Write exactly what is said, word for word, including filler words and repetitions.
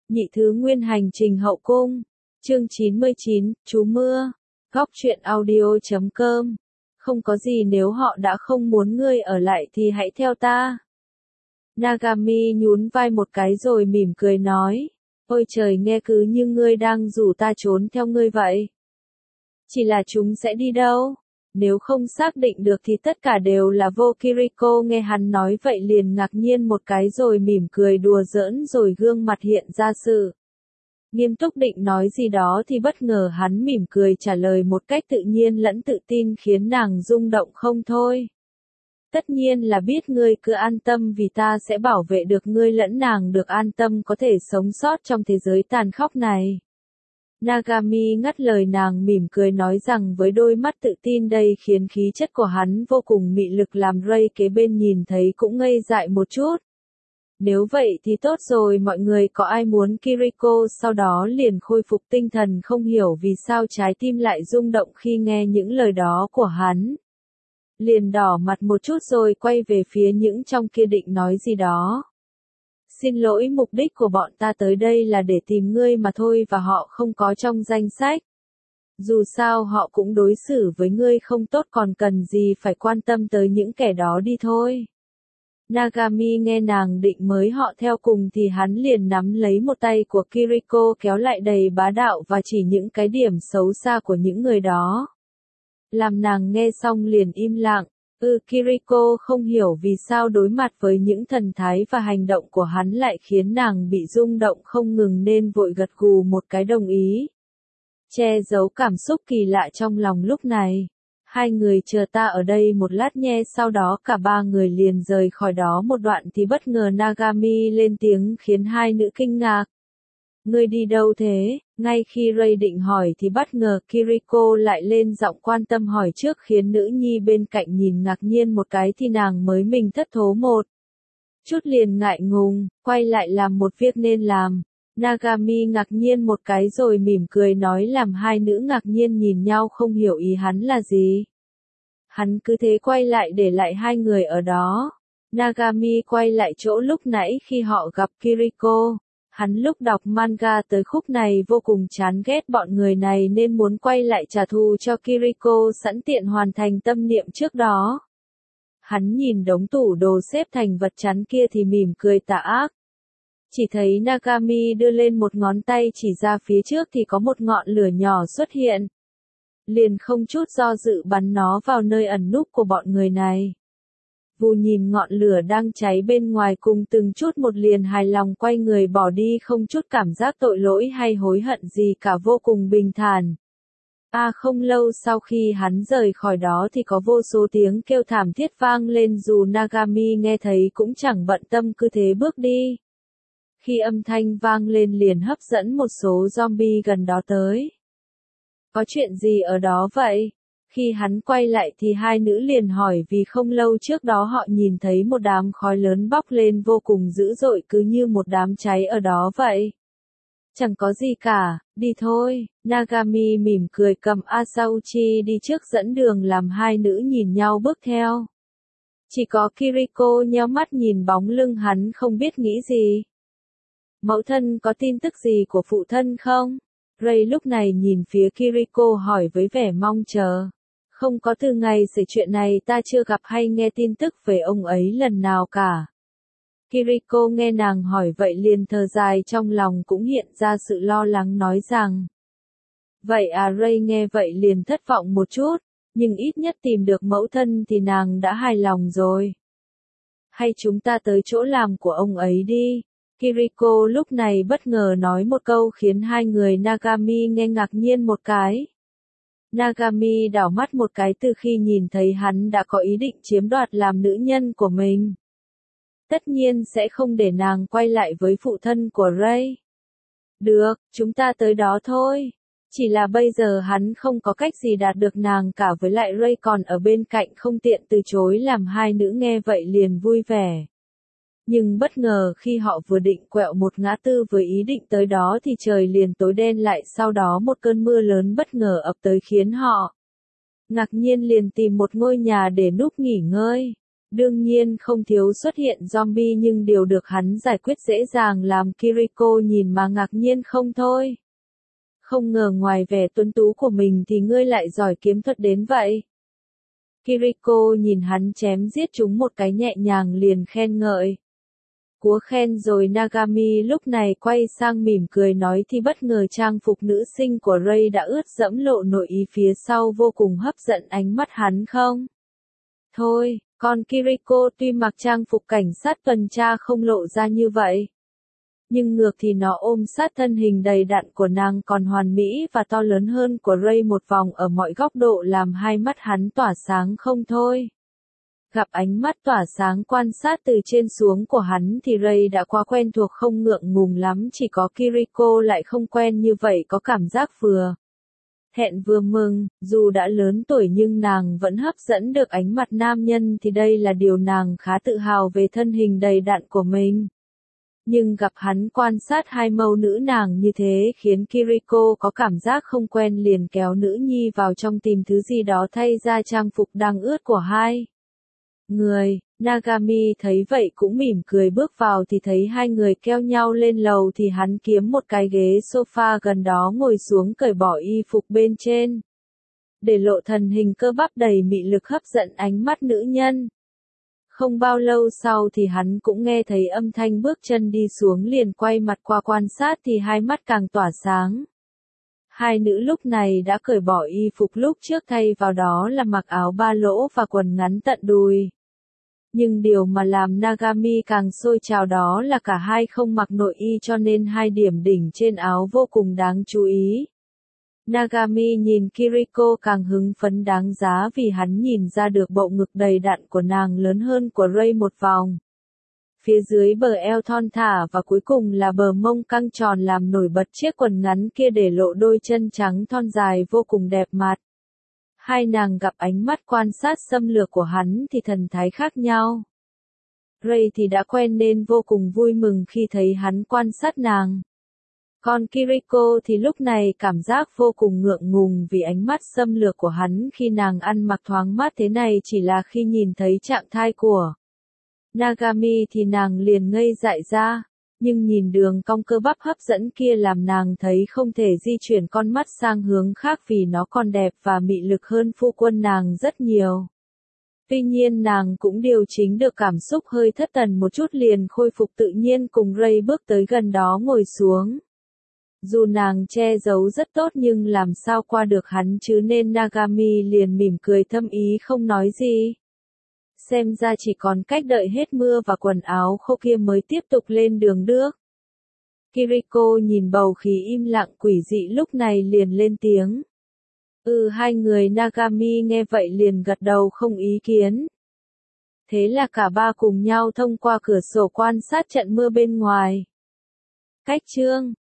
Nhị thứ nguyên hành trình hậu cung. Chương chín mươi chín, Chú Mưa. Góc truyện audio chấm com. Không có gì, nếu họ đã không muốn ngươi ở lại thì hãy theo ta. Nagami nhún vai một cái rồi mỉm cười nói. Ôi trời, nghe cứ như ngươi đang rủ ta trốn theo ngươi vậy. Chỉ là chúng sẽ đi đâu? Nếu không xác định được thì tất cả đều là vô. Kiriko nghe hắn nói vậy liền ngạc nhiên một cái rồi mỉm cười đùa giỡn rồi gương mặt hiện ra sự nghiêm túc định nói gì đó thì bất ngờ hắn mỉm cười trả lời một cách tự nhiên lẫn tự tin khiến nàng rung động không thôi. Tất nhiên là biết, ngươi cứ an tâm vì ta sẽ bảo vệ được ngươi lẫn nàng được an tâm có thể sống sót trong thế giới tàn khốc này. Nagami ngắt lời nàng mỉm cười nói rằng với đôi mắt tự tin đây khiến khí chất của hắn vô cùng mị lực làm Ray kế bên nhìn thấy cũng ngây dại một chút. Nếu vậy thì tốt rồi, mọi người có ai muốn? Kiriko sau đó liền khôi phục tinh thần, không hiểu vì sao trái tim lại rung động khi nghe những lời đó của hắn. Liền đỏ mặt một chút rồi quay về phía những trong kia định nói gì đó. Xin lỗi, mục đích của bọn ta tới đây là để tìm ngươi mà thôi và họ không có trong danh sách. Dù sao họ cũng đối xử với ngươi không tốt, còn cần gì phải quan tâm tới những kẻ đó đi thôi. Nagami nghe nàng định mới họ theo cùng thì hắn liền nắm lấy một tay của Kiriko kéo lại đầy bá đạo và chỉ những cái điểm xấu xa của những người đó. Làm nàng nghe xong liền im lặng. Ừ, Kiriko không hiểu vì sao đối mặt với những thần thái và hành động của hắn lại khiến nàng bị rung động không ngừng nên vội gật gù một cái đồng ý. Che giấu cảm xúc kỳ lạ trong lòng lúc này. Hai người chờ ta ở đây một lát nhé. Sau đó cả ba người liền rời khỏi đó một đoạn thì bất ngờ Nagami lên tiếng khiến hai nữ kinh ngạc. Ngươi đi đâu thế? Ngay khi Ray định hỏi thì bất ngờ Kiriko lại lên giọng quan tâm hỏi trước khiến nữ nhi bên cạnh nhìn ngạc nhiên một cái thì nàng mới mình thất thố một chút liền ngại ngùng, quay lại làm một việc nên làm. Nagami ngạc nhiên một cái rồi mỉm cười nói làm hai nữ ngạc nhiên nhìn nhau không hiểu ý hắn là gì. Hắn cứ thế quay lại để lại hai người ở đó. Nagami quay lại chỗ lúc nãy khi họ gặp Kiriko. Hắn lúc đọc manga tới khúc này vô cùng chán ghét bọn người này nên muốn quay lại trả thù cho Kiriko sẵn tiện hoàn thành tâm niệm trước đó. Hắn nhìn đống tủ đồ xếp thành vật chắn kia thì mỉm cười tà ác. Chỉ thấy Nagami đưa lên một ngón tay chỉ ra phía trước thì có một ngọn lửa nhỏ xuất hiện. Liền không chút do dự bắn nó vào nơi ẩn núp của bọn người này. Vù nhìn ngọn lửa đang cháy bên ngoài cùng từng chút một liền hài lòng quay người bỏ đi không chút cảm giác tội lỗi hay hối hận gì cả, vô cùng bình thản. À, không lâu sau khi hắn rời khỏi đó thì có vô số tiếng kêu thảm thiết vang lên, dù Nagami nghe thấy cũng chẳng bận tâm cứ thế bước đi. Khi âm thanh vang lên liền hấp dẫn một số zombie gần đó tới. Có chuyện gì ở đó vậy? Khi hắn quay lại thì hai nữ liền hỏi vì không lâu trước đó họ nhìn thấy một đám khói lớn bốc lên vô cùng dữ dội cứ như một đám cháy ở đó vậy. Chẳng có gì cả, đi thôi. Nagami mỉm cười cầm Asauchi đi trước dẫn đường làm hai nữ nhìn nhau bước theo. Chỉ có Kiriko nheo mắt nhìn bóng lưng hắn không biết nghĩ gì. Mẫu thân có tin tức gì của phụ thân không? Ray lúc này nhìn phía Kiriko hỏi với vẻ mong chờ. Không có, từ ngày xảy chuyện này ta chưa gặp hay nghe tin tức về ông ấy lần nào cả. Kiriko nghe nàng hỏi vậy liền thở dài, trong lòng cũng hiện ra sự lo lắng nói rằng. Vậy à? Ray nghe vậy liền thất vọng một chút, nhưng ít nhất tìm được mẫu thân thì nàng đã hài lòng rồi. Hay chúng ta tới chỗ làm của ông ấy đi. Kiriko lúc này bất ngờ nói một câu khiến hai người Nagami nghe ngạc nhiên một cái. Nagami đảo mắt một cái từ khi nhìn thấy hắn đã có ý định chiếm đoạt làm nữ nhân của mình. Tất nhiên sẽ không để nàng quay lại với phụ thân của Ray. Được, chúng ta tới đó thôi. Chỉ là bây giờ hắn không có cách gì đạt được nàng cả, với lại Ray còn ở bên cạnh không tiện từ chối, làm hai nữ nghe vậy liền vui vẻ. Nhưng bất ngờ khi họ vừa định quẹo một ngã tư với ý định tới đó thì trời liền tối đen lại, sau đó một cơn mưa lớn bất ngờ ập tới khiến họ ngạc nhiên liền tìm một ngôi nhà để núp nghỉ ngơi. Đương nhiên không thiếu xuất hiện zombie nhưng điều được hắn giải quyết dễ dàng làm Kiriko nhìn mà ngạc nhiên không thôi. Không ngờ ngoài vẻ tuấn tú của mình thì ngươi lại giỏi kiếm thuật đến vậy. Kiriko nhìn hắn chém giết chúng một cái nhẹ nhàng liền khen ngợi. Cúa khen rồi Nagami lúc này quay sang mỉm cười nói thì bất ngờ trang phục nữ sinh của Ray đã ướt đẫm lộ nội ý phía sau vô cùng hấp dẫn ánh mắt hắn không? Thôi, con Kiriko tuy mặc trang phục cảnh sát tuần tra không lộ ra như vậy. Nhưng ngược thì nó ôm sát thân hình đầy đặn của nàng còn hoàn mỹ và to lớn hơn của Ray một vòng ở mọi góc độ làm hai mắt hắn tỏa sáng không thôi. Gặp ánh mắt tỏa sáng quan sát từ trên xuống của hắn thì Ray đã quá quen thuộc không ngượng ngùng lắm, chỉ có Kiriko lại không quen như vậy, có cảm giác vừa thẹn vừa mừng, dù đã lớn tuổi nhưng nàng vẫn hấp dẫn được ánh mặt nam nhân thì đây là điều nàng khá tự hào về thân hình đầy đặn của mình. Nhưng gặp hắn quan sát hai mẫu nữ nàng như thế khiến Kiriko có cảm giác không quen liền kéo nữ nhi vào trong tìm thứ gì đó thay ra trang phục đang ướt của hai người. Nagami thấy vậy cũng mỉm cười bước vào thì thấy hai người keo nhau lên lầu thì hắn kiếm một cái ghế sofa gần đó ngồi xuống cởi bỏ y phục bên trên. Để lộ thần hình cơ bắp đầy mị lực hấp dẫn ánh mắt nữ nhân. Không bao lâu sau thì hắn cũng nghe thấy âm thanh bước chân đi xuống liền quay mặt qua quan sát thì hai mắt càng tỏa sáng. Hai nữ lúc này đã cởi bỏ y phục lúc trước thay vào đó là mặc áo ba lỗ và quần ngắn tận đùi. Nhưng điều mà làm Nagami càng sôi trào đó là cả hai không mặc nội y cho nên hai điểm đỉnh trên áo vô cùng đáng chú ý. Nagami nhìn Kiriko càng hứng phấn đáng giá vì hắn nhìn ra được bộ ngực đầy đặn của nàng lớn hơn của Ray một vòng. Phía dưới bờ eo thon thả và cuối cùng là bờ mông căng tròn làm nổi bật chiếc quần ngắn kia để lộ đôi chân trắng thon dài vô cùng đẹp mặt. Hai nàng gặp ánh mắt quan sát xâm lược của hắn thì thần thái khác nhau. Ray thì đã quen nên vô cùng vui mừng khi thấy hắn quan sát nàng. Còn Kiriko thì lúc này cảm giác vô cùng ngượng ngùng vì ánh mắt xâm lược của hắn khi nàng ăn mặc thoáng mát thế này chỉ là khi nhìn thấy trạng thái của Nagami thì nàng liền ngây dại ra. Nhưng nhìn đường cong cơ bắp hấp dẫn kia làm nàng thấy không thể di chuyển con mắt sang hướng khác vì nó còn đẹp và mị lực hơn phu quân nàng rất nhiều. Tuy nhiên nàng cũng điều chỉnh được cảm xúc hơi thất thần một chút liền khôi phục tự nhiên cùng Ray bước tới gần đó ngồi xuống. Dù nàng che giấu rất tốt nhưng làm sao qua được hắn chứ nên Nagami liền mỉm cười thâm ý không nói gì. Xem ra chỉ còn cách đợi hết mưa và quần áo khô kia mới tiếp tục lên đường được. Kiriko nhìn bầu khí im lặng quỷ dị lúc này liền lên tiếng. Ừ, hai người Nagami nghe vậy liền gật đầu không ý kiến. Thế là cả ba cùng nhau thông qua cửa sổ quan sát trận mưa bên ngoài. Cách chương